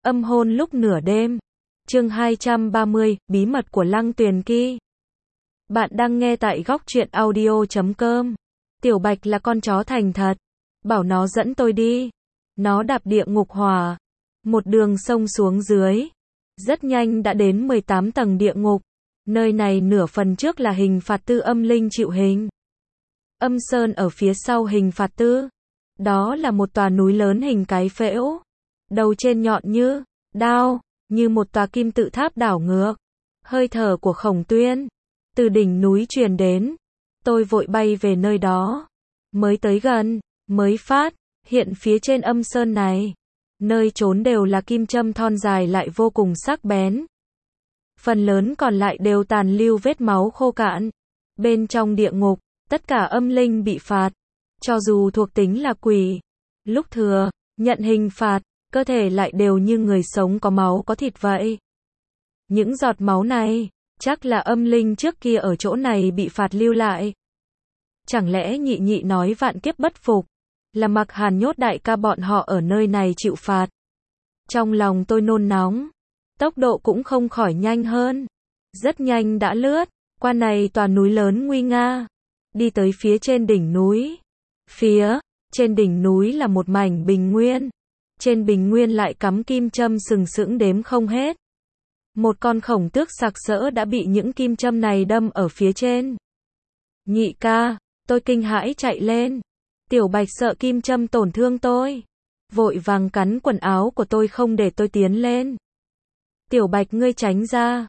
Âm hôn lúc nửa đêm. Chương 230, bí mật của Lăng Tuyền Kỳ. Bạn đang nghe tại góc truyện audio.com. Tiểu Bạch là con chó thành thật. Bảo nó dẫn tôi đi. Nó đạp địa ngục hỏa. Một đường sông xuống dưới. Rất nhanh đã đến 18 tầng địa ngục. Nơi này nửa phần trước là hình phạt tư âm linh chịu hình. Âm sơn ở phía sau hình phạt tư. Đó là một tòa núi lớn hình cái phễu. Đầu trên nhọn như đao, như một tòa kim tự tháp đảo ngược. Hơi thở của Khổng Tuyên từ đỉnh núi truyền đến. Tôi vội bay về nơi đó. Mới tới gần, mới phát hiện phía trên âm sơn này, nơi trốn đều là kim châm thon dài lại vô cùng sắc bén. Phần lớn còn lại đều tàn lưu vết máu khô cạn. Bên trong địa ngục, tất cả âm linh bị phạt, cho dù thuộc tính là quỷ, lúc thừa nhận hình phạt, cơ thể lại đều như người sống có máu có thịt vậy. Những giọt máu này, chắc là âm linh trước kia ở chỗ này bị phạt lưu lại. Chẳng lẽ nhị nhị nói vạn kiếp bất phục, là Mặc Hàn nhốt đại ca bọn họ ở nơi này chịu phạt. Trong lòng tôi nôn nóng, tốc độ cũng không khỏi nhanh hơn. Rất nhanh đã lướt qua này tòa núi lớn nguy nga, đi tới phía trên đỉnh núi. Phía trên đỉnh núi là một mảnh bình nguyên. Trên bình nguyên lại cắm kim châm sừng sững đếm không hết. Một con khổng tước sặc sỡ đã bị những kim châm này đâm ở phía trên. Nhị ca, tôi kinh hãi chạy lên. Tiểu Bạch sợ kim châm tổn thương tôi, vội vàng cắn quần áo của tôi không để tôi tiến lên. Tiểu Bạch ngươi tránh ra.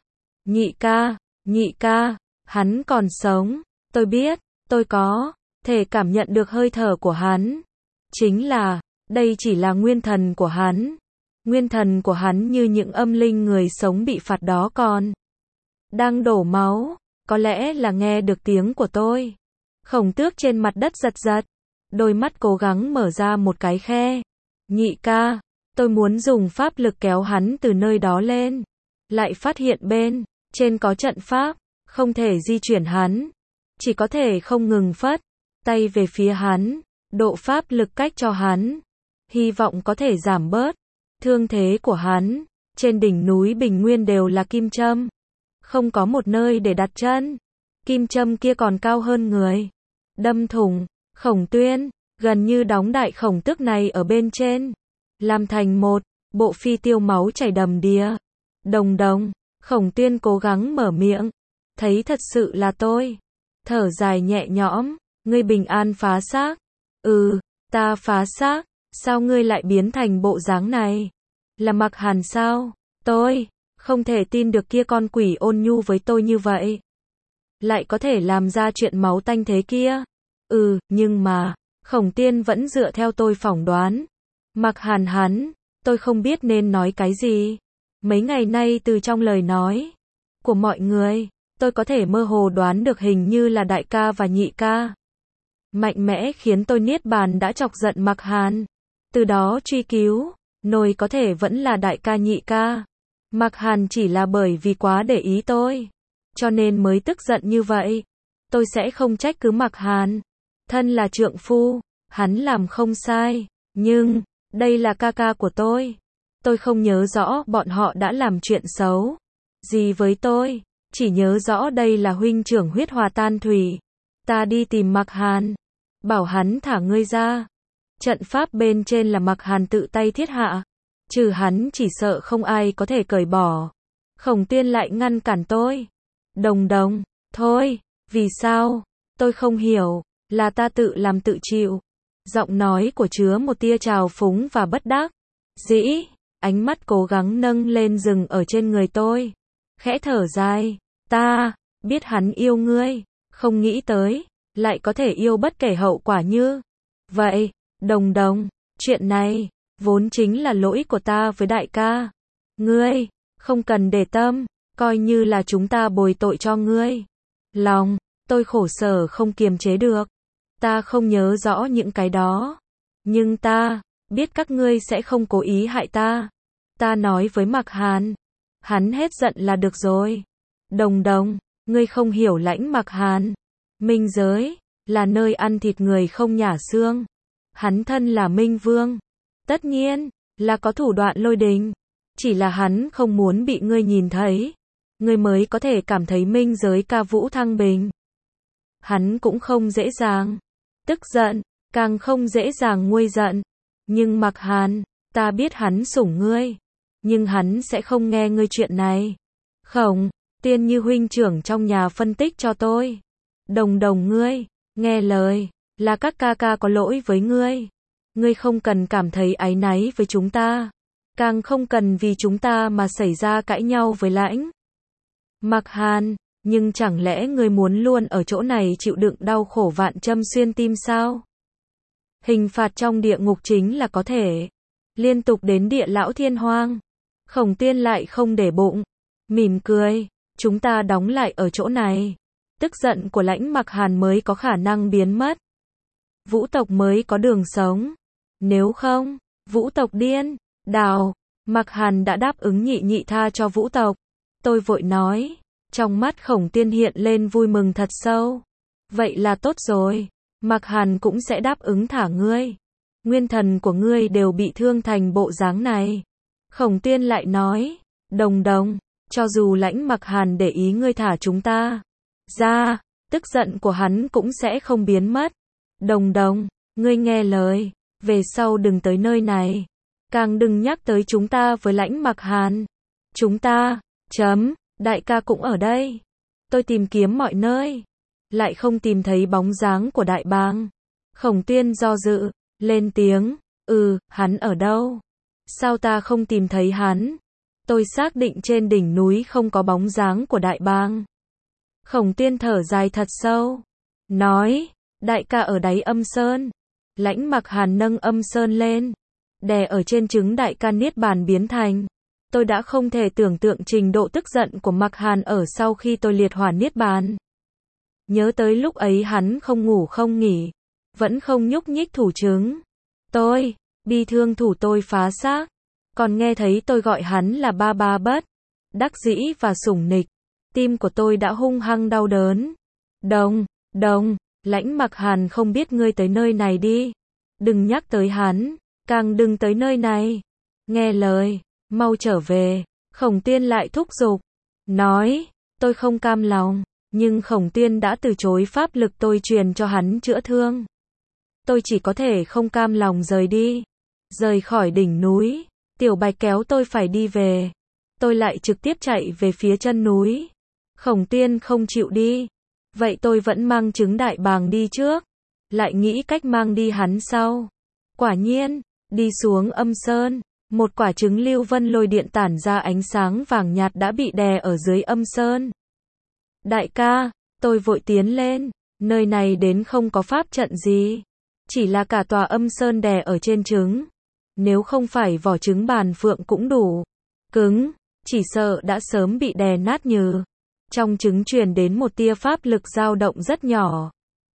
Nhị ca, hắn còn sống. Tôi biết, tôi có thể cảm nhận được hơi thở của hắn. Chính là, đây chỉ là nguyên thần của hắn. Nguyên thần của hắn như những âm linh người sống bị phạt đó còn đang đổ máu, có lẽ là nghe được tiếng của tôi. Khổng tước trên mặt đất giật giật, đôi mắt cố gắng mở ra một cái khe. Nhị ca, tôi muốn dùng pháp lực kéo hắn từ nơi đó lên, lại phát hiện bên trên có trận pháp, không thể di chuyển hắn, chỉ có thể không ngừng phất tay về phía hắn, độ pháp lực cách cho hắn, hy vọng có thể giảm bớt thương thế của hắn. Trên đỉnh núi bình nguyên đều là kim châm, không có một nơi để đặt chân. Kim châm kia còn cao hơn người, đâm thủng Khổng Tuyên, gần như đóng đại khổng tước này ở bên trên, làm thành một bộ phi tiêu máu chảy đầm đìa. Đồng đồng, Khổng Tuyên cố gắng mở miệng, thấy thật sự là tôi, thở dài nhẹ nhõm. Ngươi bình an phá xác? Ừ, ta phá xác. Sao ngươi lại biến thành bộ dáng này? Là Mặc Hàn sao? Tôi không thể tin được kia con quỷ ôn nhu với tôi như vậy, lại có thể làm ra chuyện máu tanh thế kia. Nhưng mà Khổng Tuyên vẫn dựa theo tôi phỏng đoán. Mặc Hàn hắn, tôi không biết nên nói cái gì. Mấy ngày nay từ trong lời nói của mọi người, tôi có thể mơ hồ đoán được hình như là đại ca và nhị ca. Mạnh mẽ khiến tôi niết bàn đã chọc giận Mặc Hàn. Từ đó truy cứu, nồi có thể vẫn là đại ca nhị ca. Mặc Hàn chỉ là bởi vì quá để ý tôi, cho nên mới tức giận như vậy. Tôi sẽ không trách cứ Mặc Hàn. Thân là trượng phu, hắn làm không sai. Nhưng, đây là ca ca của tôi. Tôi không nhớ rõ bọn họ đã làm chuyện xấu gì với tôi. Chỉ nhớ rõ đây là huynh trưởng huyết hòa tan thủy. Ta đi tìm Mặc Hàn, bảo hắn thả ngươi ra. Trận pháp bên trên là Mặc Hàn tự tay thiết hạ. Trừ hắn chỉ sợ không ai có thể cởi bỏ. Khổng Tuyên lại ngăn cản tôi. Đồng đồng, thôi, vì sao? Tôi không hiểu, là ta tự làm tự chịu. Giọng nói của chứa một tia trào phúng và bất đắc dĩ. Ánh mắt cố gắng nâng lên dừng ở trên người tôi. Khẽ thở dài. Ta biết hắn yêu ngươi, không nghĩ tới lại có thể yêu bất kể hậu quả như vậy. Đồng đồng, chuyện này vốn chính là lỗi của ta với đại ca. Ngươi không cần để tâm, coi như là chúng ta bồi tội cho ngươi. Lòng tôi khổ sở không kiềm chế được. Ta không nhớ rõ những cái đó, nhưng ta biết các ngươi sẽ không cố ý hại ta. Ta nói với Mặc Hàn, hắn hết giận là được rồi. Đồng đồng, ngươi không hiểu lãnh Mặc Hàn. Minh giới là nơi ăn thịt người không nhả xương. Hắn thân là Minh Vương, tất nhiên là có thủ đoạn lôi đình. Chỉ là hắn không muốn bị ngươi nhìn thấy. Ngươi mới có thể cảm thấy minh giới ca vũ thăng bình. Hắn cũng không dễ dàng tức giận, càng không dễ dàng nguôi giận. Nhưng Mạc Hàn, ta biết hắn sủng ngươi. Nhưng hắn sẽ không nghe ngươi chuyện này. Khổng Tiên như huynh trưởng trong nhà phân tích cho tôi. Đồng đồng ngươi, nghe lời, là các ca ca có lỗi với ngươi. Ngươi không cần cảm thấy áy náy với chúng ta. Càng không cần vì chúng ta mà xảy ra cãi nhau với Lãnh Mạc Hàn. Nhưng chẳng lẽ ngươi muốn luôn ở chỗ này chịu đựng đau khổ vạn châm xuyên tim sao? Hình phạt trong địa ngục chính là có thể liên tục đến địa lão thiên hoang. Khổng Tiên lại không để bụng, mỉm cười, chúng ta đóng lại ở chỗ này. Tức giận của Lãnh Mạc Hàn mới có khả năng biến mất. Vũ tộc mới có đường sống. Nếu không, Vũ tộc điên đảo. Mạc Hàn đã đáp ứng nhị tha cho Vũ tộc. Tôi vội nói. Trong mắt Khổng Tiên hiện lên vui mừng thật sâu. Vậy là tốt rồi. Mạc Hàn cũng sẽ đáp ứng thả ngươi. Nguyên thần của ngươi đều bị thương thành bộ dáng này. Khổng Tiên lại nói. Đồng đồng, cho dù Lãnh Mạc Hàn để ý ngươi thả chúng ta ra, tức giận của hắn cũng sẽ không biến mất. Đồng đồng, ngươi nghe lời. Về sau đừng tới nơi này. Càng đừng nhắc tới chúng ta với Lãnh Mạc Hàn. Chúng ta, đại ca cũng ở đây. Tôi tìm kiếm mọi nơi. Lại không tìm thấy bóng dáng của Đại Bàng. Khổng Tiên do dự, lên tiếng. Hắn ở đâu? Sao ta không tìm thấy hắn? Tôi xác định trên đỉnh núi không có bóng dáng của Đại Bàng. Khổng Tiên thở dài thật sâu. Nói, đại ca ở đáy âm sơn. Lãnh Mạc Hàn nâng âm sơn lên. Đè ở trên trứng đại ca niết bàn biến thành. Tôi đã không thể tưởng tượng trình độ tức giận của Mạc Hàn ở sau khi tôi liệt hỏa niết bàn. Nhớ tới lúc ấy hắn không ngủ không nghỉ. Vẫn không nhúc nhích thủ trứng. Tôi, bi thương thủ tôi phá xác. Còn nghe thấy tôi gọi hắn là ba bất đắc dĩ và sủng nịch. Tim của tôi đã hung hăng đau đớn. Đồng, Lãnh Mạc Hàn không biết ngươi tới nơi này đi. Đừng nhắc tới hắn, càng đừng tới nơi này. Nghe lời, mau trở về. Khổng Tiên lại thúc giục. Nói, tôi không cam lòng. Nhưng Khổng Tiên đã từ chối pháp lực tôi truyền cho hắn chữa thương. Tôi chỉ có thể không cam lòng rời đi. Rời khỏi đỉnh núi. Tiểu Bạch kéo tôi phải đi về. Tôi lại trực tiếp chạy về phía chân núi. Khổng Tiên không chịu đi. Vậy tôi vẫn mang trứng Đại Bàng đi trước. Lại nghĩ cách mang đi hắn sau. Quả nhiên, đi xuống âm sơn. Một quả trứng lưu vân lôi điện tản ra ánh sáng vàng nhạt đã bị đè ở dưới âm sơn. Đại ca, tôi vội tiến lên. Nơi này đến không có pháp trận gì. Chỉ là cả tòa âm sơn đè ở trên trứng. Nếu không phải vỏ trứng bàn phượng cũng đủ cứng, chỉ sợ đã sớm bị đè nát nhừ. Trong trứng truyền đến một tia pháp lực dao động rất nhỏ.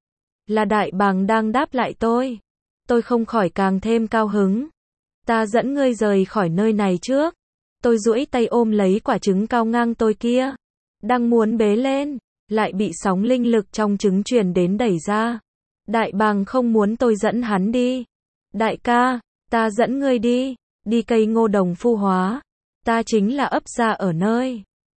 Là Đại Bàng đang đáp lại tôi. Tôi không khỏi càng thêm cao hứng. Ta dẫn ngươi rời khỏi nơi này trước. Tôi duỗi tay ôm lấy quả trứng cao ngang tôi kia. Đang muốn bế lên, lại bị sóng linh lực trong trứng truyền đến đẩy ra. Đại Bàng không muốn tôi dẫn hắn đi. Đại ca, ta dẫn ngươi đi. Đi cây ngô đồng phu hóa. Ta chính là ấp ra ở nơi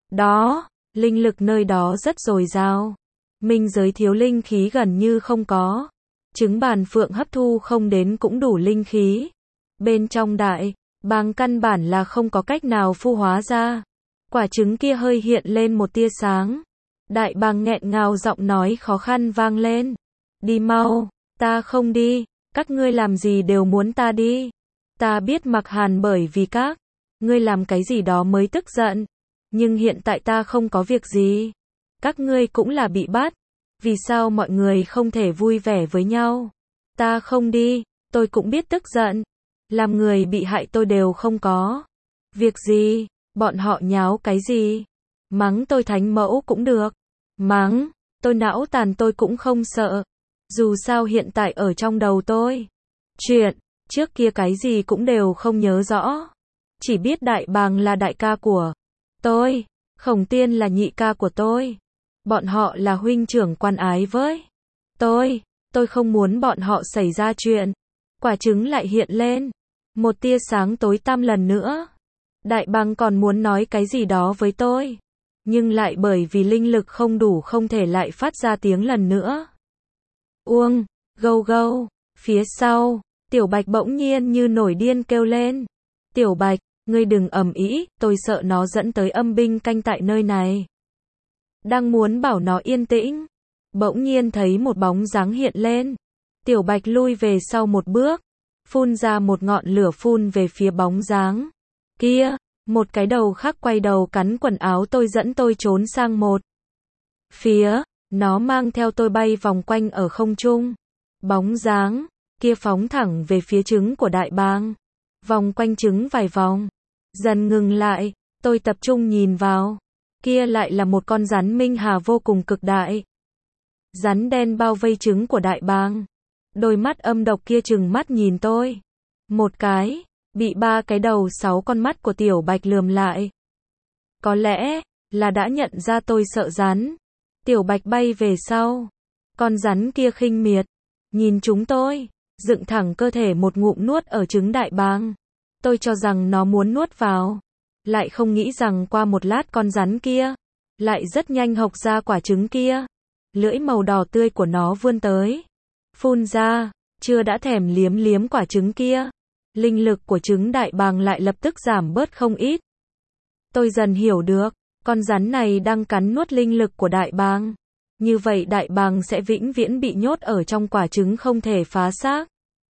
đó. Linh lực nơi đó rất dồi dào. Minh giới thiếu linh khí gần như không có. Trứng bàn phượng hấp thu không đến cũng đủ linh khí. Bên trong Đại Bàng căn bản là không có cách nào phu hóa ra. Quả trứng kia hơi hiện lên một tia sáng. Đại Bàng nghẹn ngào giọng nói khó khăn vang lên. Đi mau, ta không đi. Các ngươi làm gì đều muốn ta đi. Ta biết Mạc Hàn bởi vì các ngươi làm cái gì đó mới tức giận. Nhưng hiện tại ta không có việc gì. Các ngươi cũng là bị bắt. Vì sao mọi người không thể vui vẻ với nhau? Ta không đi, tôi cũng biết tức giận. Làm người bị hại tôi đều không có việc gì. Bọn họ nháo cái gì? Mắng tôi thánh mẫu cũng được. Mắng, tôi não tàn tôi cũng không sợ. Dù sao hiện tại ở trong đầu tôi. Chuyện trước kia cái gì cũng đều không nhớ rõ. Chỉ biết Đại Bàng là đại ca của tôi. Khổng Tiên là nhị ca của tôi. Bọn họ là huynh trưởng quan ái với tôi. Tôi không muốn bọn họ xảy ra chuyện. Quả trứng lại hiện lên. Một tia sáng tối tăm lần nữa. Đại bàng còn muốn nói cái gì đó với tôi, nhưng lại bởi vì linh lực không đủ không thể lại phát ra tiếng lần nữa. Uông, gâu gâu, phía sau, Tiểu Bạch bỗng nhiên như nổi điên kêu lên. Tiểu Bạch, ngươi đừng ầm ĩ, tôi sợ nó dẫn tới âm binh canh tại nơi này. Đang muốn bảo nó yên tĩnh, bỗng nhiên thấy một bóng dáng hiện lên. Tiểu Bạch lui về sau một bước, phun ra một ngọn lửa phun về phía bóng dáng kia. Một cái đầu khác quay đầu cắn quần áo tôi dẫn tôi trốn sang một phía, nó mang theo tôi bay vòng quanh ở không trung. Bóng dáng kia phóng thẳng về phía trứng của đại bàng, vòng quanh trứng vài vòng, dần ngừng lại, tôi tập trung nhìn vào, kia lại là một con rắn minh hà vô cùng cực đại. Rắn đen bao vây trứng của đại bàng, đôi mắt âm độc kia trừng mắt nhìn tôi. Một cái, bị 3 cái đầu 6 con mắt của Tiểu Bạch lườm lại. Có lẽ là đã nhận ra tôi sợ rắn. Tiểu Bạch bay về sau. Con rắn kia khinh miệt, nhìn chúng tôi, dựng thẳng cơ thể một ngụm nuốt ở trứng đại bàng. Tôi cho rằng nó muốn nuốt vào, lại không nghĩ rằng qua một lát con rắn kia lại rất nhanh hộc ra quả trứng kia. Lưỡi màu đỏ tươi của nó vươn tới, phun ra, chưa đã thèm liếm liếm quả trứng kia. Linh lực của trứng đại bàng lại lập tức giảm bớt không ít. Tôi dần hiểu được, con rắn này đang cắn nuốt linh lực của đại bàng. Như vậy đại bàng sẽ vĩnh viễn bị nhốt ở trong quả trứng không thể phá xác.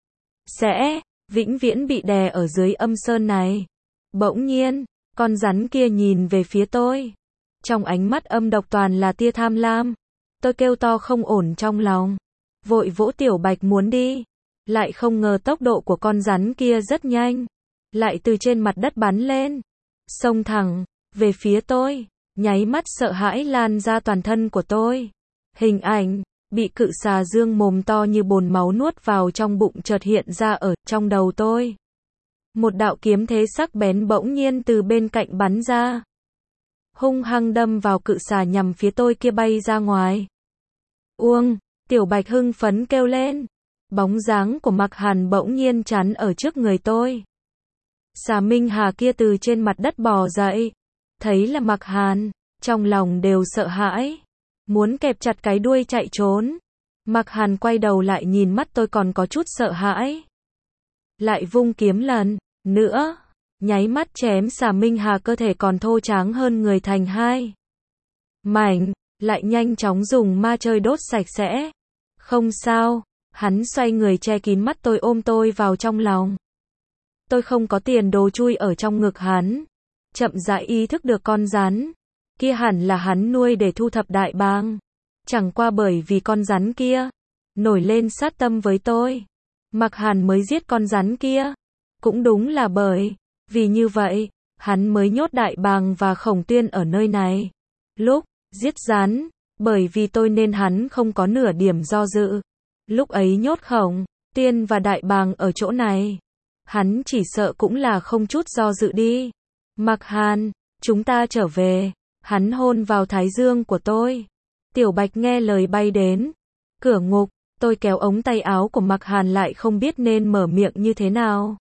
Sẽ vĩnh viễn bị đè ở dưới âm sơn này. Bỗng nhiên, con rắn kia nhìn về phía tôi. Trong ánh mắt âm độc toàn là tia tham lam. Tôi kêu to không ổn trong lòng, vội vỗ Tiểu Bạch muốn đi. Lại không ngờ tốc độ của con rắn kia rất nhanh, lại từ trên mặt đất bắn lên, xông thẳng về phía tôi, nháy mắt sợ hãi lan ra toàn thân của tôi. Hình ảnh bị cự xà dương mồm to như bồn máu nuốt vào trong bụng chợt hiện ra ở trong đầu tôi. Một đạo kiếm thế sắc bén bỗng nhiên từ bên cạnh bắn ra, hung hăng đâm vào cự xà nhằm phía tôi kia bay ra ngoài. Uông, Tiểu Bạch hưng phấn kêu lên. Bóng dáng của Mạc Hàn bỗng nhiên chắn ở trước người tôi. Xà Minh Hà kia từ trên mặt đất bò dậy, thấy là Mạc Hàn, trong lòng đều sợ hãi, muốn kẹp chặt cái đuôi chạy trốn. Mạc Hàn quay đầu lại nhìn mắt tôi còn có chút sợ hãi, lại vung kiếm lần nữa, nháy mắt chém xà Minh Hà cơ thể còn thô tráng hơn người thành 2 mảnh, lại nhanh chóng dùng ma chơi đốt sạch sẽ. Không sao. Hắn xoay người che kín mắt tôi ôm tôi vào trong lòng. Tôi không có tiền đồ chui ở trong ngực hắn. Chậm rãi ý thức được con rắn kia hẳn là hắn nuôi để thu thập đại bàng. Chẳng qua bởi vì con rắn kia nổi lên sát tâm với tôi, Mạc Hàn mới giết con rắn kia. Cũng đúng là bởi vì như vậy, hắn mới nhốt đại bàng và Khổng Tuyên ở nơi này. Lúc giết rắn, bởi vì tôi nên hắn không có nửa điểm do dự. Lúc ấy nhốt Khổng Tuyên và đại bàng ở chỗ này, hắn chỉ sợ cũng là không chút do dự đi. Mạc Hàn, chúng ta trở về. Hắn hôn vào thái dương của tôi. Tiểu Bạch nghe lời bay đến cửa ngục. Tôi kéo ống tay áo của Mạc Hàn lại không biết nên mở miệng như thế nào.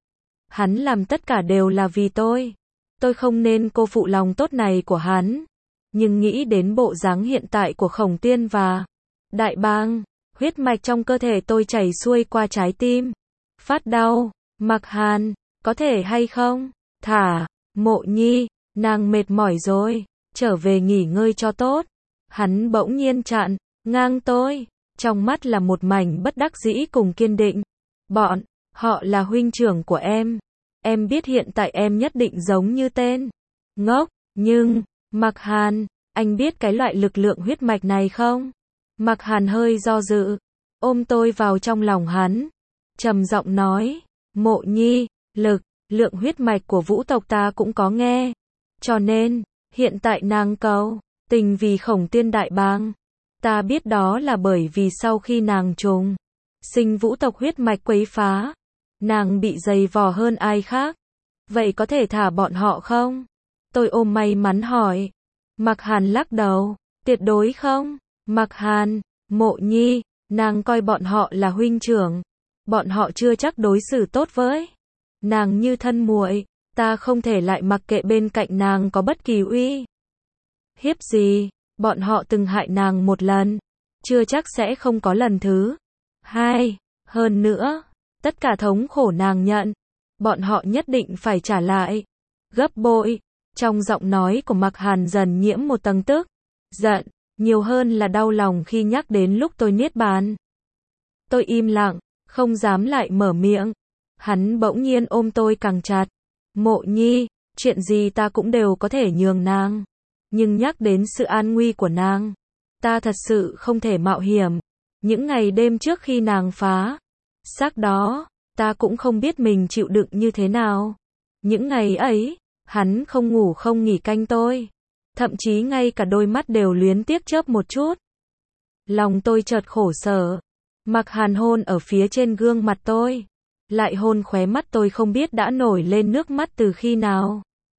Hắn làm tất cả đều là vì tôi. Tôi không nên cô phụ lòng tốt này của hắn. Nhưng nghĩ đến bộ dáng hiện tại của Khổng Tuyên và đại bàng, huyết mạch trong cơ thể tôi chảy xuôi qua trái tim. Phát đau. Mạc Hàn, có thể hay không? Thả Mộ Nhi, nàng mệt mỏi rồi, trở về nghỉ ngơi cho tốt. Hắn bỗng nhiên chặn ngang tôi, trong mắt là một mảnh bất đắc dĩ cùng kiên định. Bọn họ là huynh trưởng của em biết hiện tại em nhất định giống như tên ngốc, nhưng Mạc Hàn, anh biết cái loại lực lượng huyết mạch này không? Mạc Hàn hơi do dự, ôm tôi vào trong lòng hắn, trầm giọng nói, Mộ Nhi, lượng huyết mạch của vũ tộc ta cũng có nghe, cho nên hiện tại nàng cầu tình vì Khổng Tuyên đại bàng. Ta biết đó là bởi vì sau khi nàng trùng sinh vũ tộc huyết mạch quấy phá, nàng bị dày vò hơn ai khác. Vậy có thể thả bọn họ không? Tôi ôm may mắn hỏi. Mạc Hàn lắc đầu, tuyệt đối không. Mạc Hàn, Mộ Nhi, nàng coi bọn họ là huynh trưởng, bọn họ chưa chắc đối xử tốt với nàng như thân muội. Ta không thể lại mặc kệ bên cạnh nàng có bất kỳ uy hiếp gì. Bọn họ từng hại nàng một lần, chưa chắc sẽ không có lần thứ hai. Hơn nữa, tất cả thống khổ nàng nhận, bọn họ nhất định phải trả lại gấp bội. Trong giọng nói của Mạc Hàn dần nhiễm một tầng tức giận, nhiều hơn là đau lòng khi nhắc đến lúc tôi niết bàn. Tôi im lặng, không dám lại mở miệng. Hắn bỗng nhiên ôm tôi càng chặt. Mộ Nhi, chuyện gì ta cũng đều có thể nhường nàng. Nhưng nhắc đến sự an nguy của nàng, ta thật sự không thể mạo hiểm. Những ngày đêm trước khi nàng phá xác đó, ta cũng không biết mình chịu đựng như thế nào. Những ngày ấy, hắn không ngủ không nghỉ canh tôi. Thậm chí ngay cả đôi mắt đều luyến tiếc chớp một chút. Lòng tôi chợt khổ sở. Mạc Hàn hôn ở phía trên gương mặt tôi, lại hôn khóe mắt tôi không biết đã nổi lên nước mắt từ khi nào.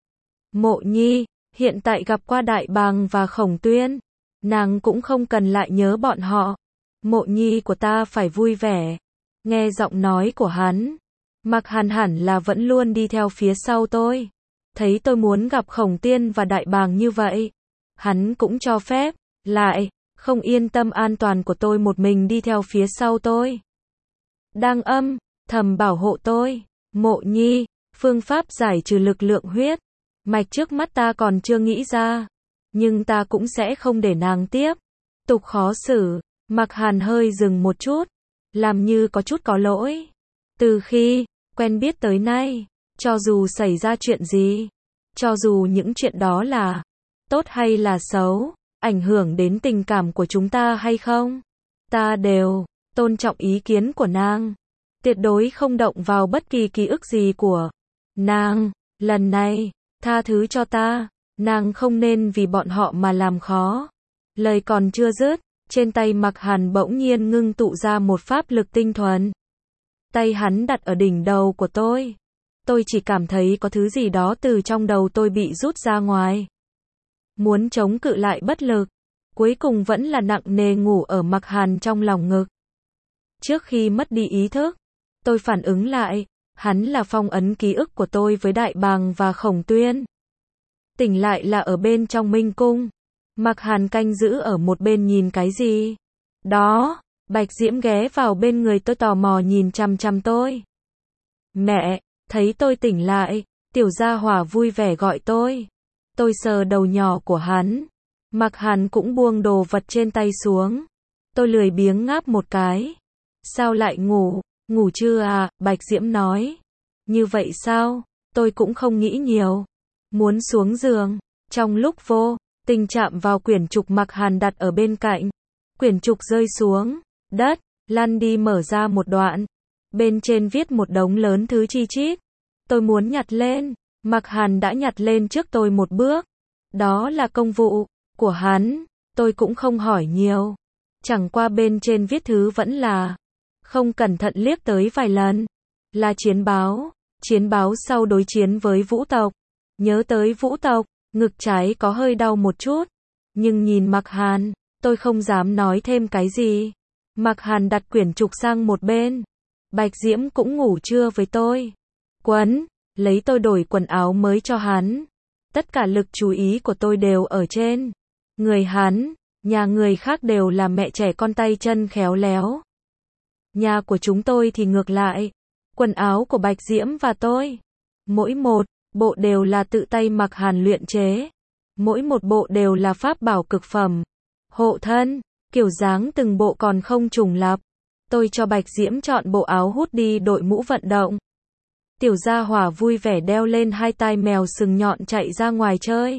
Mộ Nhi, hiện tại gặp qua Đại Bàng và Khổng Tuyên, nàng cũng không cần lại nhớ bọn họ. Mộ Nhi của ta phải vui vẻ. Nghe giọng nói của hắn, Mạc Hàn hẳn là vẫn luôn đi theo phía sau tôi. Thấy tôi muốn gặp Khổng Tuyên và Đại Bàng như vậy, hắn cũng cho phép, lại không yên tâm an toàn của tôi một mình đi theo phía sau tôi. Đang âm thầm bảo hộ tôi. Mộ Nhi, phương pháp giải trừ lực lượng huyết mạch trước mắt ta còn chưa nghĩ ra, nhưng ta cũng sẽ không để nàng tiếp tục khó xử. Mạc Hàn hơi dừng một chút, làm như có chút có lỗi. Từ khi quen biết tới nay, cho dù xảy ra chuyện gì, cho dù những chuyện đó là tốt hay là xấu, ảnh hưởng đến tình cảm của chúng ta hay không, ta đều tôn trọng ý kiến của nàng, tuyệt đối không động vào bất kỳ ký ức gì của nàng. Lần này, tha thứ cho ta, nàng không nên vì bọn họ mà làm khó. Lời còn chưa dứt, trên tay Mạc Hàn bỗng nhiên ngưng tụ ra một pháp lực tinh thuần. Tay hắn đặt ở đỉnh đầu của tôi. Tôi chỉ cảm thấy có thứ gì đó từ trong đầu tôi bị rút ra ngoài. Muốn chống cự lại bất lực, cuối cùng vẫn là nặng nề ngủ ở Mạc Hàn trong lòng ngực. Trước khi mất đi ý thức, tôi phản ứng lại, hắn là phong ấn ký ức của tôi với Đại Bàng và Khổng Tuyên. Tỉnh lại là ở bên trong Minh Cung. Mạc Hàn canh giữ ở một bên nhìn cái gì đó. Bạch Diễm ghé vào bên người tôi tò mò nhìn chằm chằm tôi. Mẹ, thấy tôi tỉnh lại, tiểu gia hỏa vui vẻ gọi tôi. Tôi sờ đầu nhỏ của hắn. Mạc Hàn cũng buông đồ vật trên tay xuống. Tôi lười biếng ngáp một cái. Sao lại ngủ? Ngủ chưa à? Bạch Diễm nói. Như vậy sao? Tôi cũng không nghĩ nhiều. Muốn xuống giường. Trong lúc vô tình chạm vào quyển trục Mạc Hàn đặt ở bên cạnh. Quyển trục rơi xuống đất, lăn đi mở ra một đoạn. Bên trên viết một đống lớn thứ chi chít. Tôi muốn nhặt lên. Mạc Hàn đã nhặt lên trước tôi một bước. Đó là công vụ của hắn. Tôi cũng không hỏi nhiều. Chẳng qua bên trên viết thứ vẫn là không cẩn thận liếc tới vài lần. Là chiến báo. Chiến báo sau đối chiến với Vũ tộc. Nhớ tới Vũ tộc, ngực trái có hơi đau một chút. Nhưng nhìn Mạc Hàn, tôi không dám nói thêm cái gì. Mạc Hàn đặt quyển trục sang một bên. Bạch Diễm cũng ngủ trưa với tôi. Quấn, lấy tôi đổi quần áo mới cho hắn. Tất cả lực chú ý của tôi đều ở trên người hắn. Nhà người khác đều là mẹ trẻ con tay chân khéo léo. Nhà của chúng tôi thì ngược lại. Quần áo của Bạch Diễm và tôi, mỗi một bộ đều là tự tay Mạc Hàn luyện chế. Mỗi một bộ đều là pháp bảo cực phẩm. Hộ thân, kiểu dáng từng bộ còn không trùng lặp. Tôi cho Bạch Diễm chọn bộ áo hút đi đội mũ vận động. Tiểu gia hỏa vui vẻ đeo lên hai tai mèo sừng nhọn chạy ra ngoài chơi.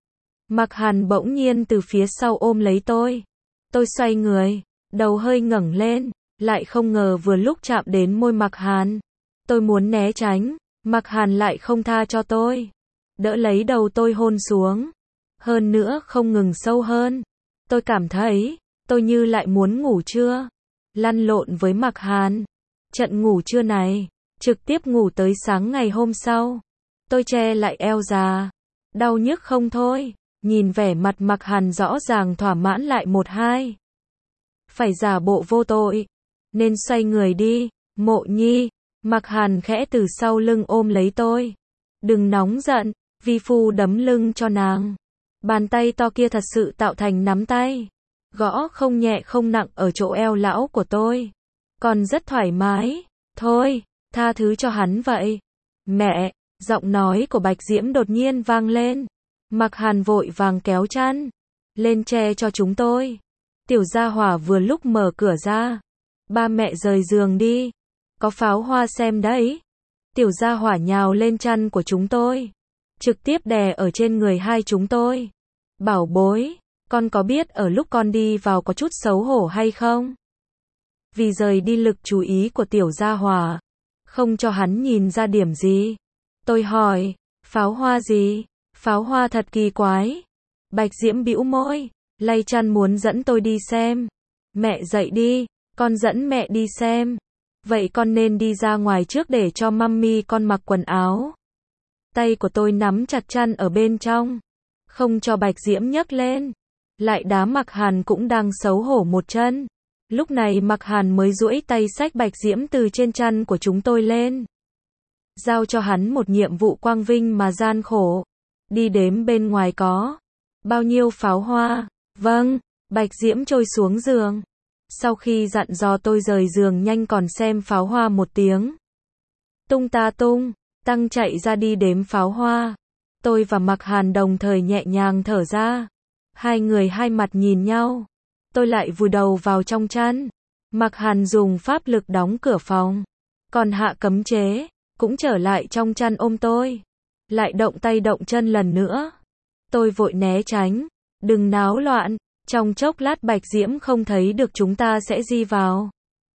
Mạc Hàn bỗng nhiên từ phía sau ôm lấy tôi. Tôi xoay người, đầu hơi ngẩng lên, lại không ngờ vừa lúc chạm đến môi Mạc Hàn. Tôi muốn né tránh, Mạc Hàn lại không tha cho tôi. Đỡ lấy đầu tôi hôn xuống. Hơn nữa không ngừng sâu hơn. Tôi cảm thấy, tôi như lại muốn ngủ trưa. Lăn lộn với Mạc Hàn. Trận ngủ trưa này, trực tiếp ngủ tới sáng ngày hôm sau. Tôi che lại eo già. Đau nhức không thôi. Nhìn vẻ mặt Mạc Hàn rõ ràng thỏa mãn lại một hai. Phải giả bộ vô tội. Nên xoay người đi. Mộ Nhi. Mạc Hàn khẽ từ sau lưng ôm lấy tôi. Đừng nóng giận, vi phu đấm lưng cho nàng. Bàn tay to kia thật sự tạo thành nắm tay. Gõ không nhẹ không nặng ở chỗ eo lão của tôi. Còn rất thoải mái. Thôi, tha thứ cho hắn vậy. Mẹ, giọng nói của Bạch Diễm đột nhiên vang lên. Mạc Hàn vội vàng kéo chăn lên che cho chúng tôi. Tiểu Gia Hỏa vừa lúc mở cửa ra. Ba mẹ rời giường đi. Có pháo hoa xem đấy. Tiểu Gia Hỏa nhào lên chăn của chúng tôi. Trực tiếp đè ở trên người hai chúng tôi. Bảo bối, con có biết ở lúc con đi vào có chút xấu hổ hay không? Vì rời đi lực chú ý của Tiểu Gia Hỏa. Không cho hắn nhìn ra điểm gì. Tôi hỏi, pháo hoa gì? Pháo hoa thật kỳ quái. Bạch Diễm bĩu môi, lay chăn muốn dẫn tôi đi xem. Mẹ dậy đi, con dẫn mẹ đi xem. Vậy con nên đi ra ngoài trước để cho mummy con mặc quần áo. Tay của tôi nắm chặt chăn ở bên trong, không cho Bạch Diễm nhấc lên. Lại đá Mạc Hàn cũng đang xấu hổ một chân. Lúc này Mạc Hàn mới duỗi tay xách Bạch Diễm từ trên chăn của chúng tôi lên. Giao cho hắn một nhiệm vụ quang vinh mà gian khổ. Đi đếm bên ngoài có bao nhiêu pháo hoa. Vâng, Bạch Diễm trôi xuống giường. Sau khi dặn dò tôi rời giường nhanh còn xem pháo hoa một tiếng. Tung ta tung, tăng chạy ra đi đếm pháo hoa. Tôi và Mạc Hàn đồng thời nhẹ nhàng thở ra. Hai người hai mặt nhìn nhau. Tôi lại vùi đầu vào trong chăn. Mạc Hàn dùng pháp lực đóng cửa phòng. Còn hạ cấm chế, cũng trở lại trong chăn ôm tôi. Lại động tay động chân lần nữa. Tôi vội né tránh. Đừng náo loạn. Trong chốc lát Bạch Diễm không thấy được chúng ta sẽ di vào.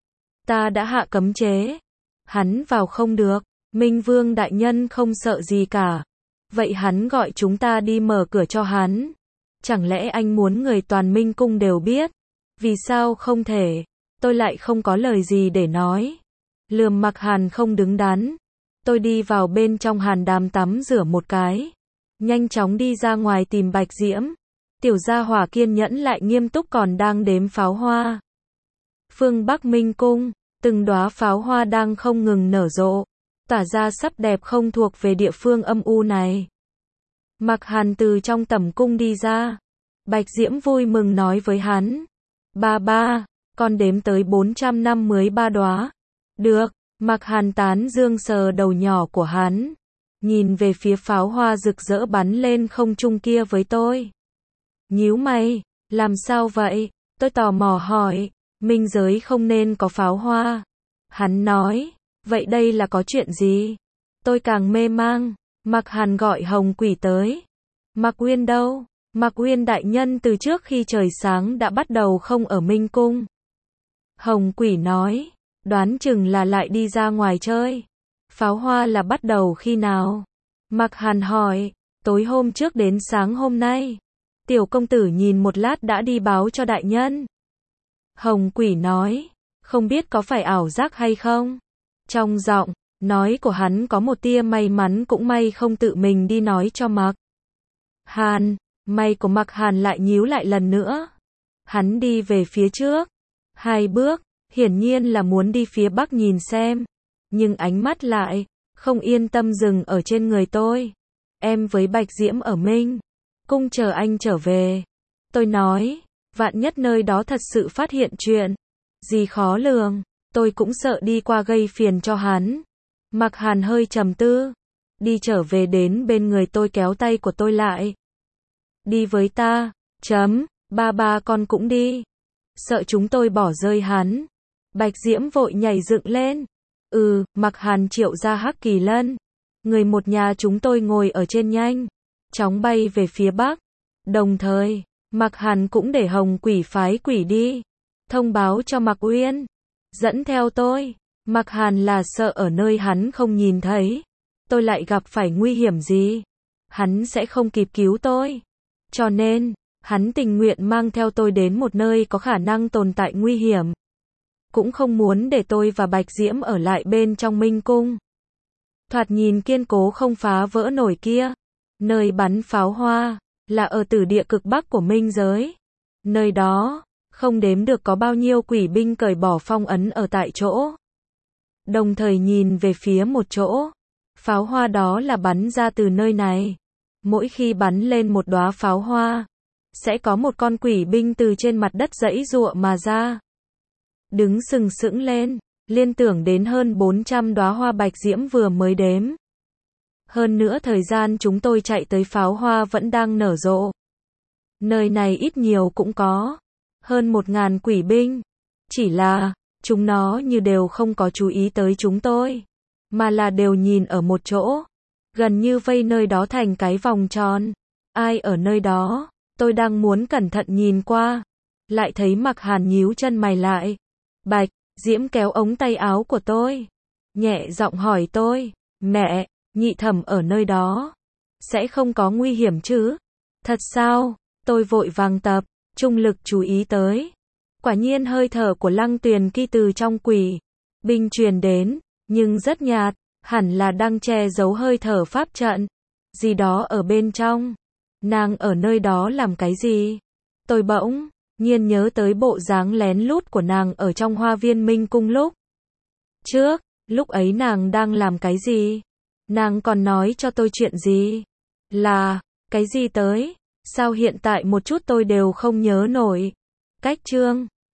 Ta đã hạ cấm chế. Hắn vào không được. Minh Vương đại nhân không sợ gì cả. Vậy hắn gọi chúng ta đi mở cửa cho hắn. Chẳng lẽ anh muốn người toàn Minh Cung đều biết? Vì sao không thể? Tôi lại không có lời gì để nói. Lườm Mạc Hàn không đứng đắn. Tôi đi vào bên trong hàn đàm tắm rửa một cái. Nhanh chóng đi ra ngoài tìm Bạch Diễm. Tiểu Gia Hỏa kiên nhẫn lại nghiêm túc còn đang đếm pháo hoa. Phương Bắc Minh Cung, từng đóa pháo hoa đang không ngừng nở rộ, tỏa ra sắc đẹp không thuộc về địa phương âm u này. Mạc Hàn từ trong tẩm cung đi ra. Bạch Diễm vui mừng nói với hắn. Ba, con đếm tới 453 đóa. Được, Mạc Hàn tán dương sờ đầu nhỏ của hắn. Nhìn về phía pháo hoa rực rỡ bắn lên không trung kia với tôi. Nhíu mày, làm sao vậy? Tôi tò mò hỏi, minh giới không nên có pháo hoa. Hắn nói, vậy đây là có chuyện gì? Tôi càng mê mang. Mạc Hàn gọi Hồng Quỷ tới. Mạc Uyên đâu? Mạc Uyên đại nhân từ trước khi trời sáng đã bắt đầu không ở Minh Cung. Hồng Quỷ nói, đoán chừng là lại đi ra ngoài chơi. Pháo hoa là bắt đầu khi nào? Mạc Hàn hỏi, tối hôm trước đến sáng hôm nay. Tiểu công tử nhìn một lát đã đi báo cho đại nhân. Hồng Quỷ nói, không biết có phải ảo giác hay không? Trong giọng nói của hắn có một tia may mắn cũng may không tự mình đi nói cho Mạc Hàn. Mày của Mạc Hàn lại nhíu lại lần nữa. Hắn đi về phía trước 2 bước, hiển nhiên là muốn đi phía bắc nhìn xem. Nhưng ánh mắt lại không yên tâm dừng ở trên người tôi. Em với Bạch Diễm ở Minh Cung chờ anh trở về. Tôi nói, vạn nhất nơi đó thật sự phát hiện chuyện gì khó lường, tôi cũng sợ đi qua gây phiền cho hắn. Mạc Hàn hơi trầm tư. Đi trở về đến bên người tôi kéo tay của tôi lại. Đi với ta. Ba con cũng đi. Sợ chúng tôi bỏ rơi hắn. Bạch Diễm vội nhảy dựng lên. Mạc Hàn triệu ra Hắc Kỳ Lân. Người một nhà chúng tôi ngồi ở trên nhanh chóng bay về phía bắc. Đồng thời, Mạc Hàn cũng để Hồng Quỷ phái quỷ đi thông báo cho Mạc Uyên. Dẫn theo tôi. Mạc Hàn là sợ ở nơi hắn không nhìn thấy tôi lại gặp phải nguy hiểm gì. Hắn sẽ không kịp cứu tôi. Cho nên, hắn tình nguyện mang theo tôi đến một nơi có khả năng tồn tại nguy hiểm. Cũng không muốn để tôi và Bạch Diễm ở lại bên trong Minh Cung. Thoạt nhìn kiên cố không phá vỡ nổi kia. Nơi bắn pháo hoa, là ở tử địa cực bắc của Minh giới. Nơi đó, không đếm được có bao nhiêu quỷ binh cởi bỏ phong ấn ở tại chỗ. Đồng thời nhìn về phía một chỗ. Pháo hoa đó là bắn ra từ nơi này. Mỗi khi bắn lên một đóa pháo hoa, sẽ có một con quỷ binh từ trên mặt đất giãy giụa mà ra. Đứng sừng sững lên, liên tưởng đến hơn 400 đóa hoa bạch diễm vừa mới đếm. Hơn nữa thời gian chúng tôi chạy tới pháo hoa vẫn đang nở rộ. Nơi này ít nhiều cũng có hơn 1000 quỷ binh. Chỉ là, chúng nó như đều không có chú ý tới chúng tôi, mà là đều nhìn ở một chỗ, gần như vây nơi đó thành cái vòng tròn. Ai ở nơi đó? Tôi đang muốn cẩn thận nhìn qua, lại thấy Mặc Hàn nhíu chân mày lại. Bạch Diễm kéo ống tay áo của tôi, nhẹ giọng hỏi tôi, mẹ, Nhị Thẩm ở nơi đó, sẽ không có nguy hiểm chứ? Thật sao? Tôi vội vàng tập trung lực chú ý tới. Quả nhiên hơi thở của Lăng Tuyền Kỳ từ trong quỷ binh truyền đến, nhưng rất nhạt, hẳn là đang che giấu hơi thở pháp trận gì đó ở bên trong. Nàng ở nơi đó làm cái gì? Tôi bỗng nhiên nhớ tới bộ dáng lén lút của nàng ở trong Hoa Viên Minh Cung lúc trước, lúc ấy nàng đang làm cái gì? Nàng còn nói cho tôi chuyện gì? Là cái gì tới? Sao hiện tại một chút tôi đều không nhớ nổi. Cách chương